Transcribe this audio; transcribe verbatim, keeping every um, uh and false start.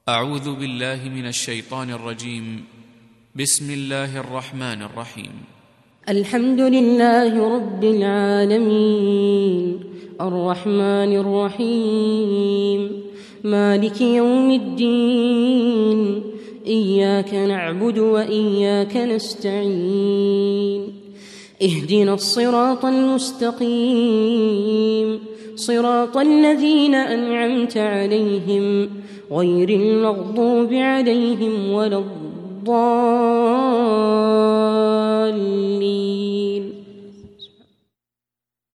أعوذ بالله من الشيطان الرجيم. بسم الله الرحمن الرحيم. الحمد لله رب العالمين، الرحمن الرحيم، مالك يوم الدين، إياك نعبد وإياك نستعين، اهدنا الصراط المستقيم، صراط الذين أنعمت عليهم غير المغضوب عليهم ولا الضالين.